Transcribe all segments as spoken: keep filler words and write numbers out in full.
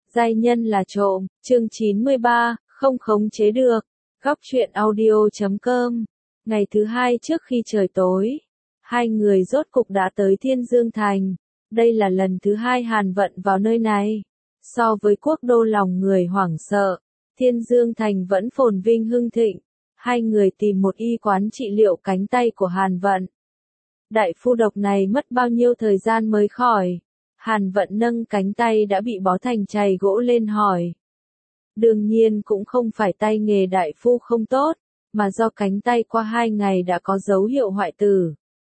Giai nhân là trộm, chương chín mươi ba, không khống chế được. Góc truyện audio chấm com. Ngày thứ hai trước khi trời tối, hai người rốt cục đã tới Thiên Dương Thành. Đây là lần thứ hai Hàn Vận vào nơi này. So với quốc đô lòng người hoảng sợ, Thiên Dương Thành vẫn phồn vinh hưng thịnh. Hai người tìm một y quán trị liệu cánh tay của Hàn Vận. Đại phu độc này mất bao nhiêu thời gian mới khỏi? Hàn Vận nâng cánh tay đã bị bó thành chày gỗ lên hỏi. Đương nhiên cũng không phải tay nghề đại phu không tốt, mà do cánh tay qua hai ngày đã có dấu hiệu hoại tử.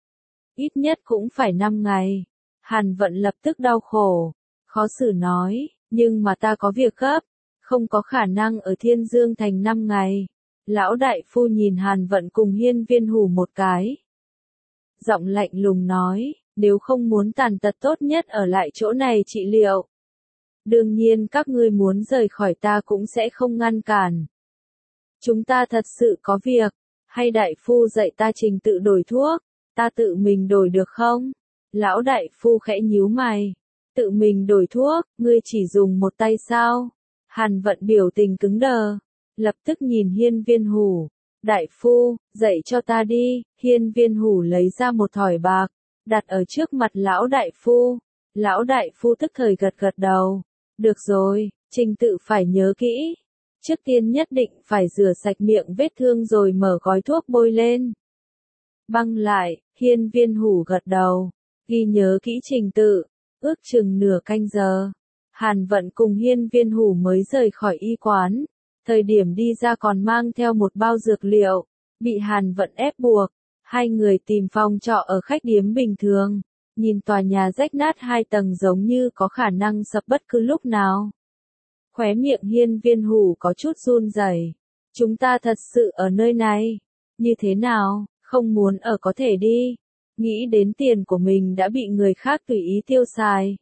Ít nhất cũng phải năm ngày. Hàn Vận lập tức đau khổ, khó xử nói, nhưng mà ta có việc gấp, không có khả năng ở Thiên Dương Thành năm ngày. Lão đại phu nhìn Hàn Vận cùng Hiên Viên Hủ một cái. Giọng lạnh lùng nói, nếu không muốn tàn tật tốt nhất ở lại chỗ này trị liệu. Đương nhiên các ngươi muốn rời khỏi ta cũng sẽ không ngăn cản. Chúng ta thật sự có việc, hay đại phu dạy ta trình tự đổi thuốc, ta tự mình đổi được không? Lão đại phu khẽ nhíu mày, tự mình đổi thuốc, ngươi chỉ dùng một tay sao? Hàn Vận biểu tình cứng đờ, lập tức nhìn Hiên Viên Hủ. Đại phu, dạy cho ta đi. Hiên Viên Hủ lấy ra một thỏi bạc, đặt ở trước mặt lão đại phu. Lão đại phu tức thời gật gật đầu. Được rồi, trình tự phải nhớ kỹ. Trước tiên nhất định phải rửa sạch miệng vết thương rồi mở gói thuốc bôi lên. Băng lại, Hiên Viên Hủ gật đầu, ghi nhớ kỹ trình tự. Ước chừng nửa canh giờ, Hàn Vận cùng Hiên Viên Hủ mới rời khỏi y quán. Thời điểm đi ra còn mang theo một bao dược liệu, bị Hàn Vận ép buộc. Hai người tìm phòng trọ ở khách điếm bình thường, nhìn tòa nhà rách nát hai tầng giống như có khả năng sập bất cứ lúc nào. Khóe miệng Hiên Viên Hủ có chút run rẩy. Chúng ta thật sự ở nơi này. Như thế nào, không muốn ở có thể đi. Nghĩ đến tiền của mình đã bị người khác tùy ý tiêu xài.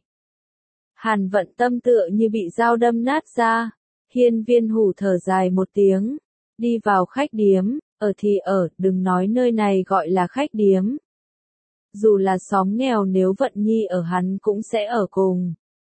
Hàn Vận tâm tựa như bị dao đâm nát ra. Hiên Viên Hủ thở dài một tiếng, đi vào khách điếm, ở thì ở, đừng nói nơi này gọi là khách điếm. Dù là xóm nghèo nếu Vận Nhi ở hắn cũng sẽ ở cùng.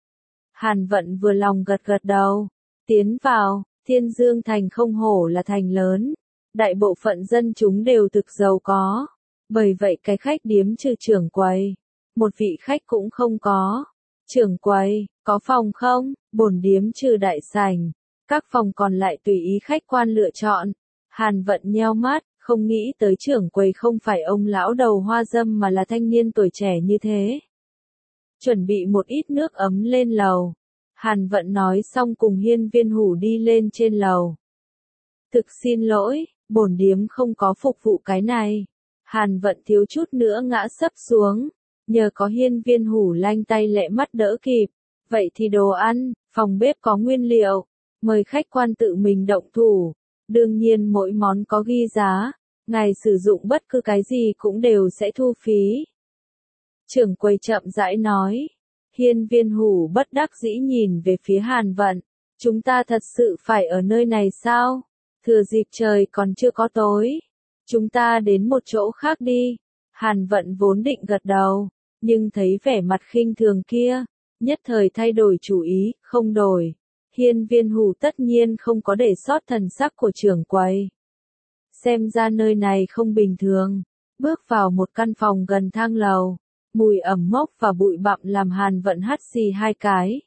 Hàn Vận vừa lòng gật gật đầu, tiến vào. Thiên Dương Thành không hổ là thành lớn, đại bộ phận dân chúng đều thực giàu có, bởi vậy cái khách điếm trừ trưởng quầy, một vị khách cũng không có. Trưởng quầy, có phòng không? Bổn điếm trừ đại sảnh, các phòng còn lại tùy ý khách quan lựa chọn. Hàn Vận nheo mắt, không nghĩ tới trưởng quầy không phải ông lão đầu hoa dâm mà là thanh niên tuổi trẻ như thế. Chuẩn bị một ít nước ấm lên lầu. Hàn Vận nói xong cùng Hiên Viên Hủ đi lên trên lầu. Thực xin lỗi, bổn điếm không có phục vụ cái này. Hàn Vận thiếu chút nữa ngã sấp xuống, nhờ có Hiên Viên Hủ lanh tay lẹ mắt đỡ kịp. Vậy thì đồ ăn, phòng bếp có nguyên liệu, mời khách quan tự mình động thủ. Đương nhiên mỗi món có ghi giá, ngài sử dụng bất cứ cái gì cũng đều sẽ thu phí. Trưởng quầy chậm rãi nói. Hiên Viên Hủ bất đắc dĩ nhìn về phía Hàn Vận. Chúng ta thật sự phải ở nơi này sao? Thừa dịp trời còn chưa có tối. Chúng ta đến một chỗ khác đi. Hàn Vận vốn định gật đầu, nhưng thấy vẻ mặt khinh thường kia, nhất thời thay đổi chủ ý, không đổi. Hiên Viên Hủ tất nhiên không có để sót thần sắc của trưởng quầy. Xem ra nơi này không bình thường. Bước vào một căn phòng gần thang lầu, mùi ẩm mốc và bụi bặm làm Hàn Vận hắt xì hai cái.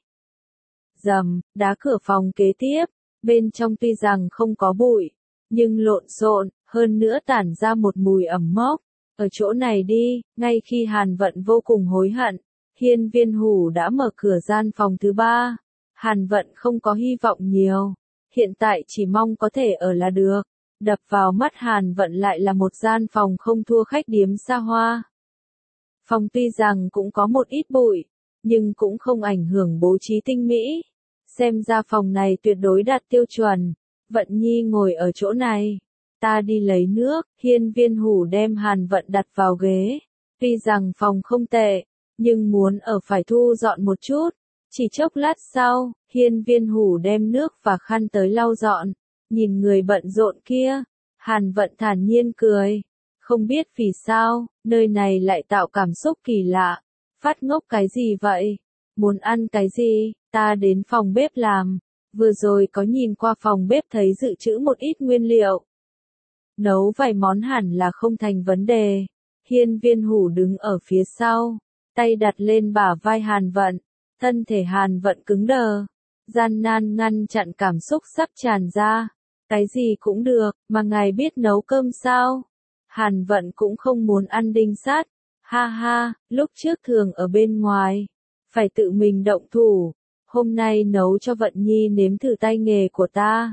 Rầm, đá cửa phòng kế tiếp, bên trong tuy rằng không có bụi, nhưng lộn xộn, hơn nữa tản ra một mùi ẩm mốc. Ở chỗ này đi. Ngay khi Hàn Vận vô cùng hối hận, Hiên Viên Hủ đã mở cửa gian phòng thứ ba. Hàn Vận không có hy vọng nhiều, hiện tại chỉ mong có thể ở là được. Đập vào mắt Hàn Vận lại là một gian phòng không thua khách điếm xa hoa. Phòng tuy rằng cũng có một ít bụi, nhưng cũng không ảnh hưởng bố trí tinh mỹ. Xem ra phòng này tuyệt đối đạt tiêu chuẩn. Vận Nhi ngồi ở chỗ này, ta đi lấy nước. Hiên Viên Hủ đem Hàn Vận đặt vào ghế. Tuy rằng phòng không tệ, nhưng muốn ở phải thu dọn một chút. Chỉ chốc lát sau, Hiên Viên Hủ đem nước và khăn tới lau dọn. Nhìn người bận rộn kia, Hàn Vận thản nhiên cười. Không biết vì sao, nơi này lại tạo cảm xúc kỳ lạ. Phát ngốc cái gì vậy? Muốn ăn cái gì? ta đến phòng bếp làm, vừa rồi có nhìn qua phòng bếp thấy dự trữ một ít nguyên liệu. Nấu vài món hẳn là không thành vấn đề. Hiên Viên Hủ đứng ở phía sau, tay đặt lên bả vai Hàn Vận, thân thể Hàn Vận cứng đờ, gian nan ngăn chặn cảm xúc sắp tràn ra. Cái gì cũng được, mà ngài biết nấu cơm sao? Hàn Vận cũng không muốn ăn đinh sát. Ha ha, lúc trước thường ở bên ngoài, phải tự mình động thủ, hôm nay nấu cho Vận Nhi nếm thử tay nghề của ta.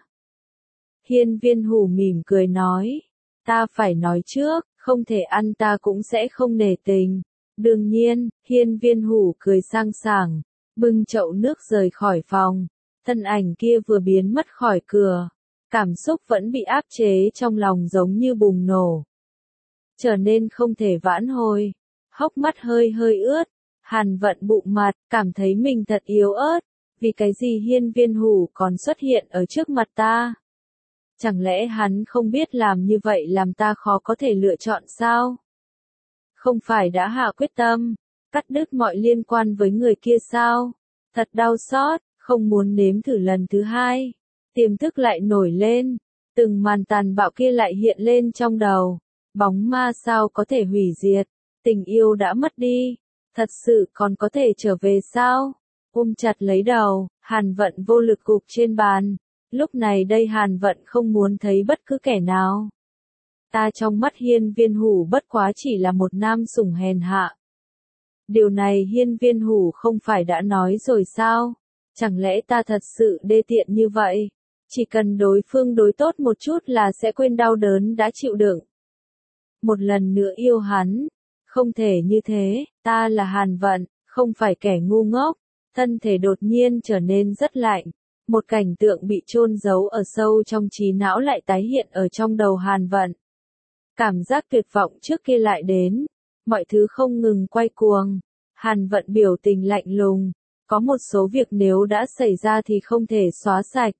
Hiên Viên Hủ mỉm cười nói, ta phải nói trước, không thể ăn ta cũng sẽ không nể tình. Đương nhiên, Hiên Viên Hủ cười sang sảng, bưng chậu nước rời khỏi phòng, thân ảnh kia vừa biến mất khỏi cửa, cảm xúc vẫn bị áp chế trong lòng giống như bùng nổ, trở nên không thể vãn hồi. Hốc mắt hơi hơi ướt, Hàn Vận bụng mặt, cảm thấy mình thật yếu ớt, vì cái gì Hiên Viên Hủ còn xuất hiện ở trước mặt ta? Chẳng lẽ hắn không biết làm như vậy làm ta khó có thể lựa chọn sao? Không phải đã hạ quyết tâm, cắt đứt mọi liên quan với người kia sao? Thật đau xót, không muốn nếm thử lần thứ hai. Tiềm thức lại nổi lên, từng màn tàn bạo kia lại hiện lên trong đầu. Bóng ma sao có thể hủy diệt? Tình yêu đã mất đi, thật sự còn có thể trở về sao? Ôm chặt lấy đầu, Hàn Vận vô lực gục trên bàn. Lúc này đây Hàn Vận không muốn thấy bất cứ kẻ nào. Ta trong mắt Hiên Viên Hủ bất quá chỉ là một nam sủng hèn hạ. Điều này Hiên Viên Hủ không phải đã nói rồi sao? Chẳng lẽ ta thật sự đê tiện như vậy? Chỉ cần đối phương đối tốt một chút là sẽ quên đau đớn đã chịu đựng. Một lần nữa yêu hắn. Không thể như thế, ta là Hàn Vận, không phải kẻ ngu ngốc. Thân thể đột nhiên trở nên rất lạnh. Một cảnh tượng bị chôn giấu ở sâu trong trí não lại tái hiện ở trong đầu Hàn Vận. Cảm giác tuyệt vọng trước kia lại đến. Mọi thứ không ngừng quay cuồng. Hàn Vận biểu tình lạnh lùng. Có một số việc nếu đã xảy ra thì không thể xóa sạch.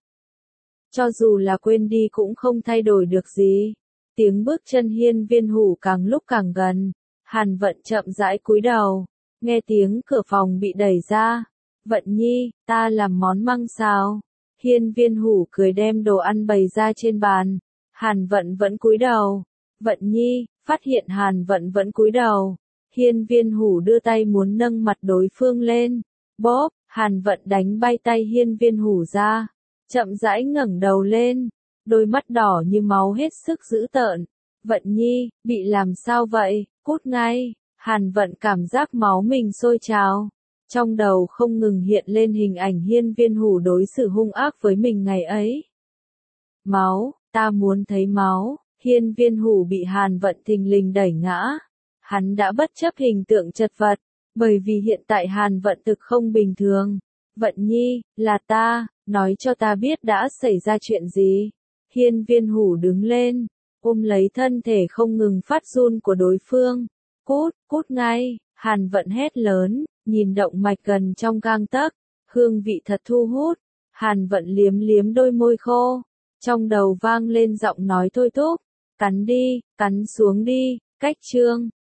Cho dù là quên đi cũng không thay đổi được gì. Tiếng bước chân Hiên Viên Hủ càng lúc càng gần. Hàn Vận chậm rãi cúi đầu. Nghe tiếng cửa phòng bị đẩy ra. Vận Nhi, ta làm món măng xào. Hiên Viên Hủ cười đem đồ ăn bày ra trên bàn. Hàn Vận vẫn cúi đầu. Vận Nhi, phát hiện Hàn Vận vẫn cúi đầu. Hiên Viên Hủ đưa tay muốn nâng mặt đối phương lên. Bóp, Hàn Vận đánh bay tay Hiên Viên Hủ ra. Chậm rãi ngẩng đầu lên. Đôi mắt đỏ như máu hết sức dữ tợn. Vận Nhi, bị làm sao vậy? Cút ngay. Hàn Vận cảm giác máu mình sôi trào. Trong đầu không ngừng hiện lên hình ảnh Hiên Viên Hủ đối xử hung ác với mình ngày ấy. Máu, ta muốn thấy máu. Hiên Viên Hủ bị Hàn Vận thình lình đẩy ngã. Hắn đã bất chấp hình tượng chật vật, bởi vì hiện tại Hàn Vận thực không bình thường. Vận Nhi, là ta, nói cho ta biết đã xảy ra chuyện gì. Hiên Viên Hủ đứng lên, ôm lấy thân thể không ngừng phát run của đối phương. Cút, cút ngay, Hàn Vận hét lớn, nhìn động mạch gần trong gang tấc, hương vị thật thu hút. Hàn Vận liếm liếm đôi môi khô, trong đầu vang lên giọng nói thôi thúc, cắn đi, cắn xuống đi, cách chương.